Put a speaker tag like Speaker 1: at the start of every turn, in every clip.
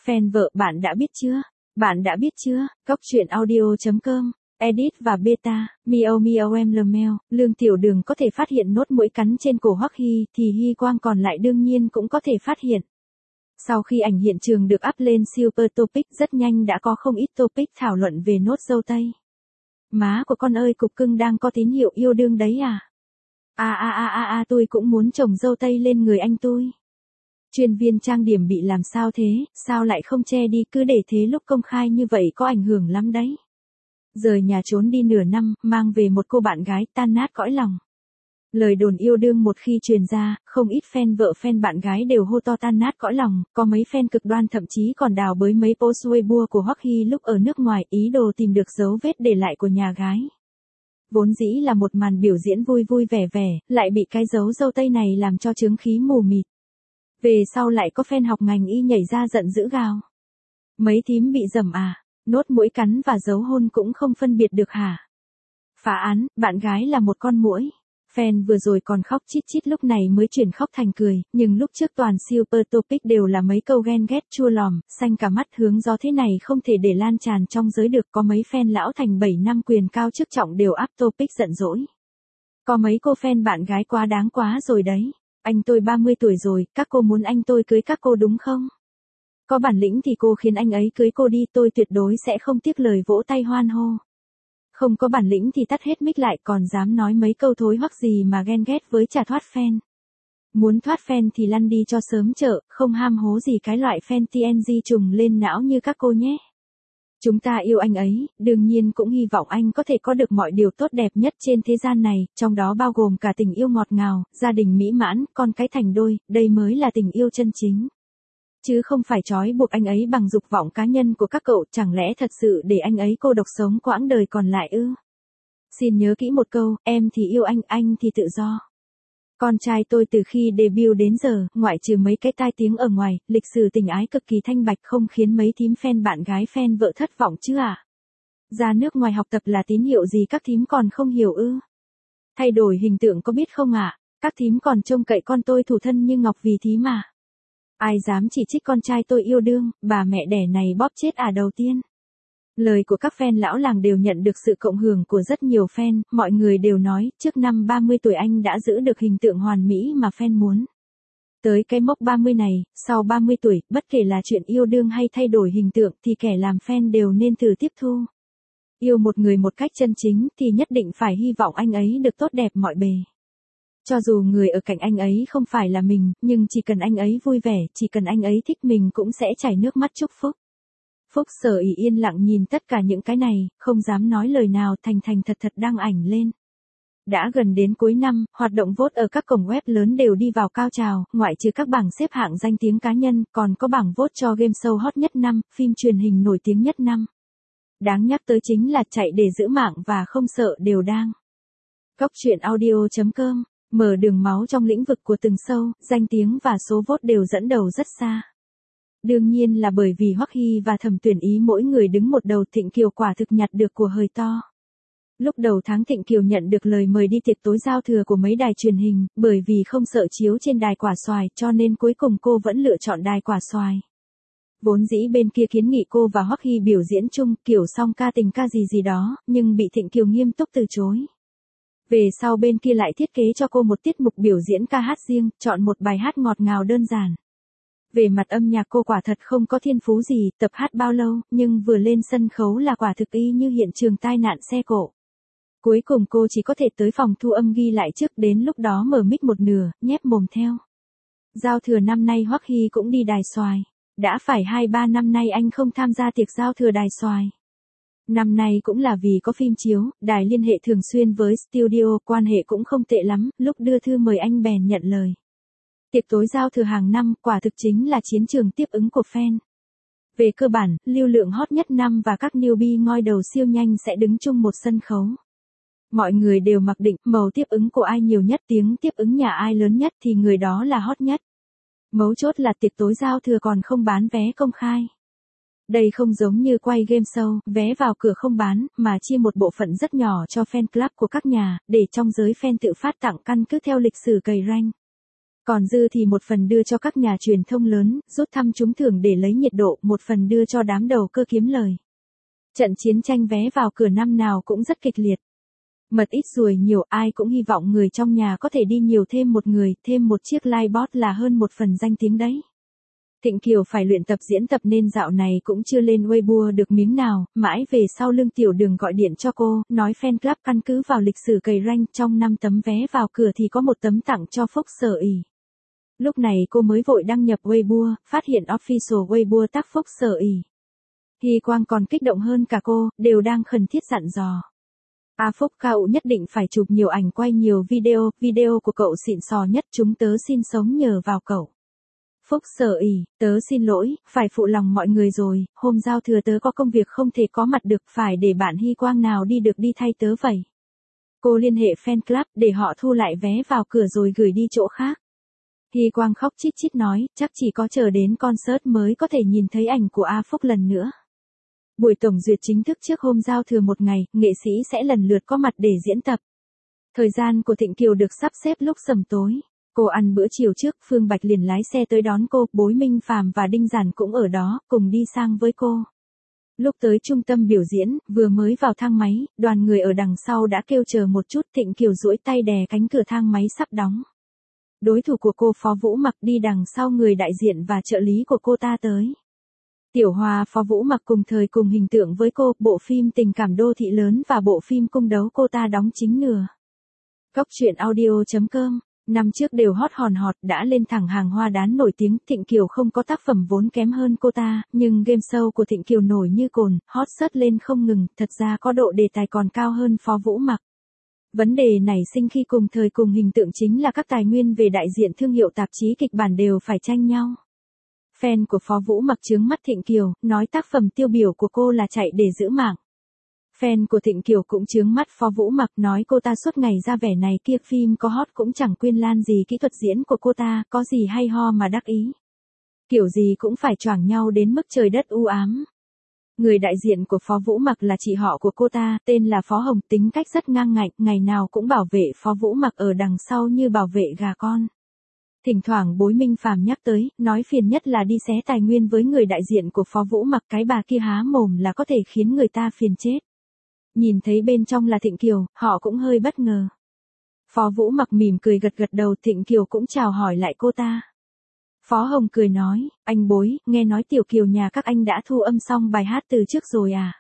Speaker 1: Fan vợ bạn đã biết chưa? Bạn đã biết chưa? Cóc truyện audio.com, edit và beta, Miao Miao em Lemel, Lương Tiểu Đường có thể phát hiện nốt mũi cắn trên cổ Hoắc Hy thì Hy Quang còn lại đương nhiên cũng có thể phát hiện. Sau khi ảnh hiện trường được up lên Super Topic rất nhanh đã có không ít topic thảo luận về nốt dâu tây. Má của con ơi cục cưng đang có tín hiệu yêu đương đấy à? Tôi cũng muốn trồng dâu tây lên người anh tôi. Chuyên viên trang điểm bị làm sao thế, sao lại không che đi cứ để thế lúc công khai như vậy có ảnh hưởng lắm đấy. Rời nhà trốn đi nửa năm, mang về một cô bạn gái tan nát cõi lòng. Lời đồn yêu đương một khi truyền ra, không ít fan vợ fan bạn gái đều hô to tan nát cõi lòng, có mấy fan cực đoan thậm chí còn đào bới mấy post Weibo của Hoắc Hy lúc ở nước ngoài ý đồ tìm được dấu vết để lại của nhà gái. Vốn dĩ là một màn biểu diễn vui vui vẻ vẻ, lại bị cái dấu dâu tây này làm cho chướng khí mù mịt. Về sau lại có fan học ngành y nhảy ra giận dữ gào. Mấy thím bị dầm à, nốt mũi cắn và dấu hôn cũng không phân biệt được hả? Phá án, bạn gái là một con muỗi. Fan vừa rồi còn khóc chít chít lúc này mới chuyển khóc thành cười, nhưng lúc trước toàn Super Topic đều là mấy câu ghen ghét chua lòm, xanh cả mắt hướng gió thế này không thể để lan tràn trong giới được, có mấy fan lão thành 7 năm quyền cao chức trọng đều up topic giận dỗi. Có mấy cô fan bạn gái quá đáng quá rồi đấy. Anh tôi 30 tuổi rồi, các cô muốn anh tôi cưới các cô đúng không? Có bản lĩnh thì cô khiến anh ấy cưới cô đi, tôi tuyệt đối sẽ không tiếc lời vỗ tay hoan hô. Không có bản lĩnh thì tắt hết mic lại, còn dám nói mấy câu thối hoắc gì mà ghen ghét với chả thoát fan. Muốn thoát fan thì lăn đi cho sớm chợ, không ham hố gì cái loại fan TNG trùng lên não như các cô nhé. Chúng ta yêu anh ấy, đương nhiên cũng hy vọng anh có thể có được mọi điều tốt đẹp nhất trên thế gian này, trong đó bao gồm cả tình yêu ngọt ngào, gia đình mỹ mãn, con cái thành đôi, đây mới là tình yêu chân chính. Chứ không phải trói buộc anh ấy bằng dục vọng cá nhân của các cậu, chẳng lẽ thật sự để anh ấy cô độc sống quãng đời còn lại ư? Xin nhớ kỹ một câu, em thì yêu anh thì tự do. Con trai tôi từ khi debut đến giờ, ngoại trừ mấy cái tai tiếng ở ngoài, lịch sử tình ái cực kỳ thanh bạch, không khiến mấy thím fan bạn gái fan vợ thất vọng chứ à? Ra nước ngoài học tập là tín hiệu gì các thím còn không hiểu ư? Thay đổi hình tượng có biết không ạ? Các thím còn trông cậy con tôi thủ thân như ngọc vì thím mà. Ai dám chỉ trích con trai tôi yêu đương, bà mẹ đẻ này bóp chết đầu tiên. Lời của các fan lão làng đều nhận được sự cộng hưởng của rất nhiều fan, mọi người đều nói, trước năm 30 tuổi anh đã giữ được hình tượng hoàn mỹ mà fan muốn. Tới cái mốc 30 này, sau 30 tuổi, bất kể là chuyện yêu đương hay thay đổi hình tượng thì kẻ làm fan đều nên thử tiếp thu. Yêu một người một cách chân chính thì nhất định phải hy vọng anh ấy được tốt đẹp mọi bề. Cho dù người ở cạnh anh ấy không phải là mình, nhưng chỉ cần anh ấy vui vẻ, chỉ cần anh ấy thích mình cũng sẽ chảy nước mắt chúc phúc. Phúc Sở Ý yên lặng nhìn tất cả những cái này, không dám nói lời nào, thành thật đăng ảnh lên. Đã gần đến cuối năm, hoạt động vote ở các cổng web lớn đều đi vào cao trào, ngoại trừ các bảng xếp hạng danh tiếng cá nhân, còn có bảng vote cho game show hot nhất năm, phim truyền hình nổi tiếng nhất năm. Đáng nhắc tới chính là chạy để giữ mạng và không sợ đều đang. Cóc truyện audio.com, mở đường máu trong lĩnh vực của từng show, danh tiếng và số vote đều dẫn đầu rất xa. Đương nhiên là bởi vì Hoắc Hy và Thẩm Tuyển Ý mỗi người đứng một đầu, Thịnh Kiều quả thực nhặt được của hời to. Lúc đầu tháng Thịnh Kiều nhận được lời mời đi tiệc tối giao thừa của mấy đài truyền hình, bởi vì không sợ chiếu trên đài Quả Xoài cho nên cuối cùng cô vẫn lựa chọn đài Quả Xoài. Vốn dĩ bên kia kiến nghị cô và Hoắc Hy biểu diễn chung, kiểu song ca tình ca gì đó, nhưng bị Thịnh Kiều nghiêm túc từ chối. Về sau bên kia lại thiết kế cho cô một tiết mục biểu diễn ca hát riêng, chọn một bài hát ngọt ngào đơn giản. Về mặt âm nhạc cô quả thật không có thiên phú gì, tập hát bao lâu, nhưng vừa lên sân khấu là quả thực y như hiện trường tai nạn xe cộ. Cuối cùng cô chỉ có thể tới phòng thu âm ghi lại trước, đến lúc đó mở mic một nửa, nhép mồm theo. Giao thừa năm nay Hoắc Hy cũng đi đài Xoài. Đã phải 2-3 năm nay anh không tham gia tiệc giao thừa đài Xoài. Năm nay cũng là vì có phim chiếu, đài liên hệ thường xuyên với studio, quan hệ cũng không tệ lắm, lúc đưa thư mời anh bèn nhận lời. Tiệc tối giao thừa hàng năm quả thực chính là chiến trường tiếp ứng của fan. Về cơ bản, lưu lượng hot nhất năm và các newbie ngoi đầu siêu nhanh sẽ đứng chung một sân khấu. Mọi người đều mặc định màu tiếp ứng của ai nhiều nhất, tiếng tiếp ứng nhà ai lớn nhất thì người đó là hot nhất. Mấu chốt là tiệc tối giao thừa còn không bán vé công khai. Đây không giống như quay game show, vé vào cửa không bán, mà chia một bộ phận rất nhỏ cho fan club của các nhà, để trong giới fan tự phát tặng căn cứ theo lịch sử cày rank. Còn dư thì một phần đưa cho các nhà truyền thông lớn, rút thăm trúng thưởng để lấy nhiệt độ, một phần đưa cho đám đầu cơ kiếm lời. Trận chiến tranh vé vào cửa năm nào cũng rất kịch liệt. Mật ít ruồi nhiều, ai cũng hy vọng người trong nhà có thể đi nhiều thêm một người, thêm một chiếc livebot là hơn một phần danh tiếng đấy. Thịnh Kiều phải luyện tập diễn tập nên dạo này cũng chưa lên Weibo được miếng nào, mãi về sau Lương Tiểu Đường gọi điện cho cô, nói fan club căn cứ vào lịch sử cày rank trong 5 tấm vé vào cửa thì có một tấm tặng cho Phúc Sở ỉ. Lúc này cô mới vội đăng nhập Weibo, phát hiện official Weibo tác Phúc Sở ỉ. Hy Quang còn kích động hơn cả cô, đều đang khẩn thiết dặn dò. Phúc cậu nhất định phải chụp nhiều ảnh quay nhiều video của cậu xịn sò nhất, chúng tớ xin sống nhờ vào cậu. Phúc Sở ỉ, tớ xin lỗi, phải phụ lòng mọi người rồi, hôm giao thừa tớ có công việc không thể có mặt được, phải để bạn Hy Quang nào đi được đi thay tớ vậy. Cô liên hệ fan club để họ thu lại vé vào cửa rồi gửi đi chỗ khác. Hy Quang khóc chít chít nói, chắc chỉ có chờ đến concert mới có thể nhìn thấy ảnh của Phúc lần nữa. Buổi tổng duyệt chính thức trước hôm giao thừa một ngày, nghệ sĩ sẽ lần lượt có mặt để diễn tập. Thời gian của Thịnh Kiều được sắp xếp lúc sầm tối. Cô ăn bữa chiều trước, Phương Bạch liền lái xe tới đón cô, Bối Minh Phàm và Đinh Giản cũng ở đó, cùng đi sang với cô. Lúc tới trung tâm biểu diễn, vừa mới vào thang máy, đoàn người ở đằng sau đã kêu chờ một chút, Thịnh Kiều duỗi tay đè cánh cửa thang máy sắp đóng. Đối thủ của cô Phó Vũ Mặc đi đằng sau người đại diện và trợ lý của cô ta tới. Tiểu Hoa Phó Vũ Mặc cùng thời cùng hình tượng với cô, bộ phim Tình cảm đô thị lớn và bộ phim Cung đấu cô ta đóng chính nửa. Cóc truyện audio.com, năm trước đều hot hòn hot đã lên thẳng hàng hoa đán nổi tiếng, Thịnh Kiều không có tác phẩm vốn kém hơn cô ta, nhưng game show của Thịnh Kiều nổi như cồn, hot search lên không ngừng, thật ra có độ đề tài còn cao hơn Phó Vũ Mặc. Vấn đề nảy sinh khi cùng thời cùng hình tượng chính là các tài nguyên về đại diện thương hiệu tạp chí kịch bản đều phải tranh nhau. Fan của Phó Vũ Mặc chướng mắt Thịnh Kiều, nói tác phẩm tiêu biểu của cô là chạy để giữ mạng. Fan của Thịnh Kiều cũng chướng mắt Phó Vũ Mặc, nói cô ta suốt ngày ra vẻ này kia, phim có hot cũng chẳng quên lan gì kỹ thuật diễn của cô ta, có gì hay ho mà đắc ý. Kiểu gì cũng phải choảng nhau đến mức trời đất u ám. Người đại diện của Phó Vũ Mặc là chị họ của cô ta, tên là Phó Hồng, tính cách rất ngang ngạnh, ngày nào cũng bảo vệ Phó Vũ Mặc ở đằng sau như bảo vệ gà con. Thỉnh thoảng Bối Minh Phàm nhắc tới, nói phiền nhất là đi xé tài nguyên với người đại diện của Phó Vũ Mặc, cái bà kia há mồm là có thể khiến người ta phiền chết. Nhìn thấy bên trong là Thịnh Kiều, họ cũng hơi bất ngờ. Phó Vũ Mặc mỉm cười gật gật đầu, Thịnh Kiều cũng chào hỏi lại cô ta. Phó Hồng cười nói, anh Bối, nghe nói Tiểu Kiều nhà các anh đã thu âm xong bài hát từ trước rồi à?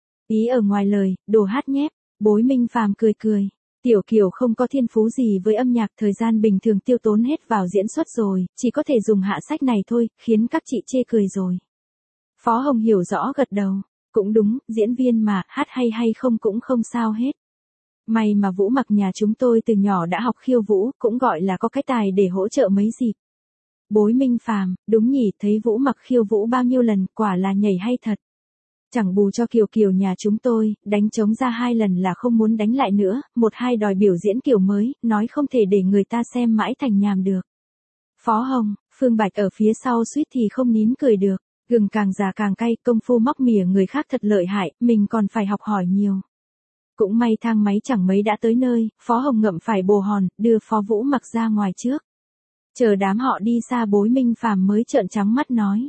Speaker 1: Ý ở ngoài lời, đồ hát nhép. Bối Minh Phàm cười cười. Tiểu Kiều không có thiên phú gì với âm nhạc, thời gian bình thường tiêu tốn hết vào diễn xuất rồi, chỉ có thể dùng hạ sách này thôi, khiến các chị chê cười rồi. Phó Hồng hiểu rõ gật đầu. Cũng đúng, diễn viên mà, hát hay không cũng không sao hết. May mà Vũ Mặc nhà chúng tôi từ nhỏ đã học khiêu vũ, cũng gọi là có cái tài để hỗ trợ mấy dịp. Bối Minh Phàm, đúng nhỉ, thấy Vũ Mặc khiêu vũ bao nhiêu lần, quả là nhảy hay thật. Chẳng bù cho Kiều Kiều nhà chúng tôi, đánh trống ra 2 lần là không muốn đánh lại nữa, 1-2 đòi biểu diễn kiểu mới, nói không thể để người ta xem mãi thành nhàm được. Phó Hồng, Phương Bạch ở phía sau suýt thì không nín cười được. Gừng càng già càng cay, công phu móc mỉa người khác thật lợi hại, mình còn phải học hỏi nhiều. Cũng may thang máy chẳng mấy đã tới nơi, Phó Hồng ngậm phải bồ hòn, đưa Phó Vũ Mặc ra ngoài trước. Chờ đám họ đi xa, Bối Minh Phàm mới trợn trắng mắt nói.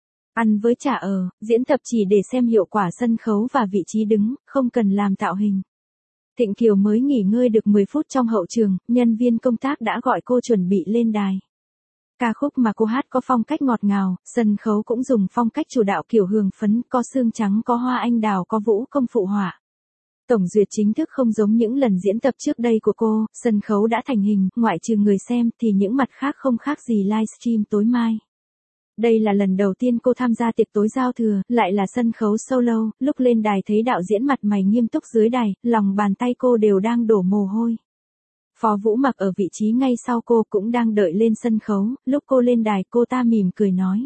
Speaker 1: Ăn với chả diễn tập chỉ để xem hiệu quả sân khấu và vị trí đứng, không cần làm tạo hình. Thịnh Kiều mới nghỉ ngơi được 10 phút trong hậu trường, nhân viên công tác đã gọi cô chuẩn bị lên đài. Ca khúc mà cô hát có phong cách ngọt ngào, sân khấu cũng dùng phong cách chủ đạo kiểu hương phấn, có xương trắng, có hoa anh đào, có vũ công phụ họa. Tổng duyệt chính thức không giống những lần diễn tập trước đây của cô, sân khấu đã thành hình, ngoại trừ người xem thì những mặt khác không khác gì livestream tối mai. Đây là lần đầu tiên cô tham gia tiệc tối giao thừa, lại là sân khấu solo, lúc lên đài thấy đạo diễn mặt mày nghiêm túc dưới đài, lòng bàn tay cô đều đang đổ mồ hôi. Phó Vũ Mặc ở vị trí ngay sau cô cũng đang đợi lên sân khấu, lúc cô lên đài cô ta mỉm cười nói.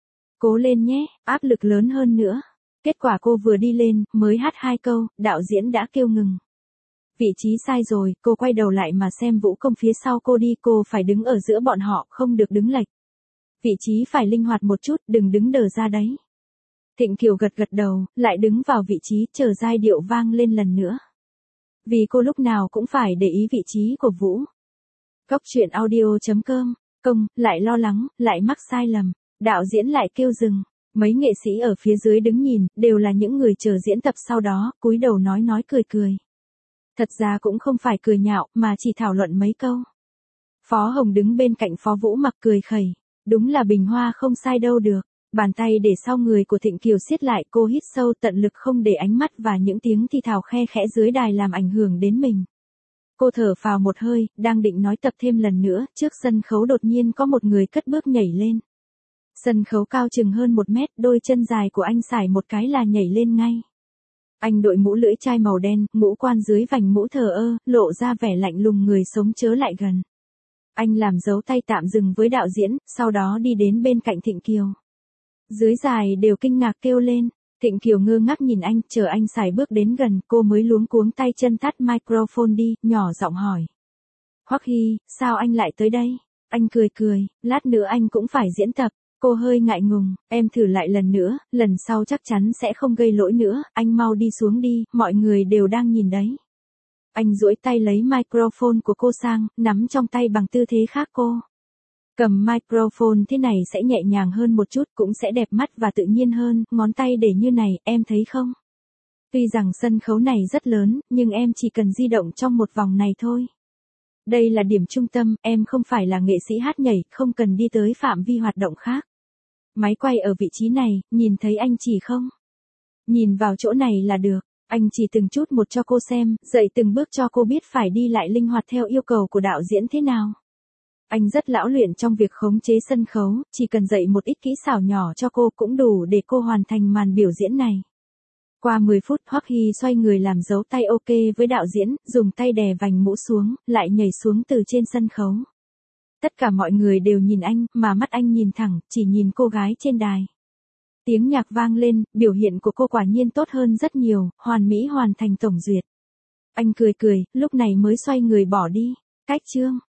Speaker 1: Cố lên nhé, áp lực lớn hơn nữa. Kết quả cô vừa đi lên, mới hát 2 câu, đạo diễn đã kêu ngừng. Vị trí sai rồi, cô quay đầu lại mà xem vũ công phía sau cô đi, cô phải đứng ở giữa bọn họ, không được đứng lệch. Vị trí phải linh hoạt một chút, đừng đứng đờ ra đấy. Thịnh Kiều gật gật đầu, lại đứng vào vị trí, chờ giai điệu vang lên lần nữa. Vì cô lúc nào cũng phải để ý vị trí của Vũ. Cóc truyện audio.com công, lại lo lắng, lại mắc sai lầm. Đạo diễn lại kêu dừng. Mấy nghệ sĩ ở phía dưới đứng nhìn, đều là những người chờ diễn tập sau đó, cúi đầu nói cười cười. Thật ra cũng không phải cười nhạo, mà chỉ thảo luận mấy câu. Phó Hồng đứng bên cạnh Phó Vũ Mặc cười khẩy. Đúng là bình hoa không sai đâu được. Bàn tay để sau người của Thịnh Kiều siết lại, cô hít sâu tận lực không để ánh mắt và những tiếng thì thào khe khẽ dưới đài làm ảnh hưởng đến mình. Cô thở phào một hơi, đang định nói tập thêm lần nữa, trước sân khấu đột nhiên có một người cất bước nhảy lên. Sân khấu cao chừng hơn 1 mét, đôi chân dài của anh sải một cái là nhảy lên ngay. Anh đội mũ lưỡi chai màu đen, ngũ quan dưới vành mũ thờ ơ, lộ ra vẻ lạnh lùng người sống chớ lại gần. Anh làm dấu tay tạm dừng với đạo diễn, sau đó đi đến bên cạnh Thịnh Kiều. Dưới đài đều kinh ngạc kêu lên. Thịnh Kiều ngơ ngác nhìn anh, chờ anh sải bước đến gần, cô mới luống cuống tay chân tắt microphone đi, nhỏ giọng hỏi. Hoắc Hy, sao anh lại tới đây? Anh cười, lát nữa anh cũng phải diễn tập. Cô hơi ngại ngùng, em thử lại lần nữa, lần sau chắc chắn sẽ không gây lỗi nữa, anh mau đi xuống đi, mọi người đều đang nhìn đấy. Anh duỗi tay lấy microphone của cô sang, nắm trong tay bằng tư thế khác cô. Cầm microphone thế này sẽ nhẹ nhàng hơn một chút, cũng sẽ đẹp mắt và tự nhiên hơn, ngón tay để như này, em thấy không? Tuy rằng sân khấu này rất lớn, nhưng em chỉ cần di động trong một vòng này thôi. Đây là điểm trung tâm, em không phải là nghệ sĩ hát nhảy, không cần đi tới phạm vi hoạt động khác. Máy quay ở vị trí này, nhìn thấy anh chỉ không? Nhìn vào chỗ này là được, anh chỉ từng chút một cho cô xem, dạy từng bước cho cô biết phải đi lại linh hoạt theo yêu cầu của đạo diễn thế nào. Anh rất lão luyện trong việc khống chế sân khấu, chỉ cần dạy một ít kỹ xảo nhỏ cho cô cũng đủ để cô hoàn thành màn biểu diễn này. Qua 10 phút, Hoắc Hy xoay người làm dấu tay ok với đạo diễn, dùng tay đè vành mũ xuống, lại nhảy xuống từ trên sân khấu. Tất cả mọi người đều nhìn anh, mà mắt anh nhìn thẳng, chỉ nhìn cô gái trên đài. Tiếng nhạc vang lên, biểu hiện của cô quả nhiên tốt hơn rất nhiều, hoàn mỹ hoàn thành tổng duyệt. Anh cười, lúc này mới xoay người bỏ đi. Cách chương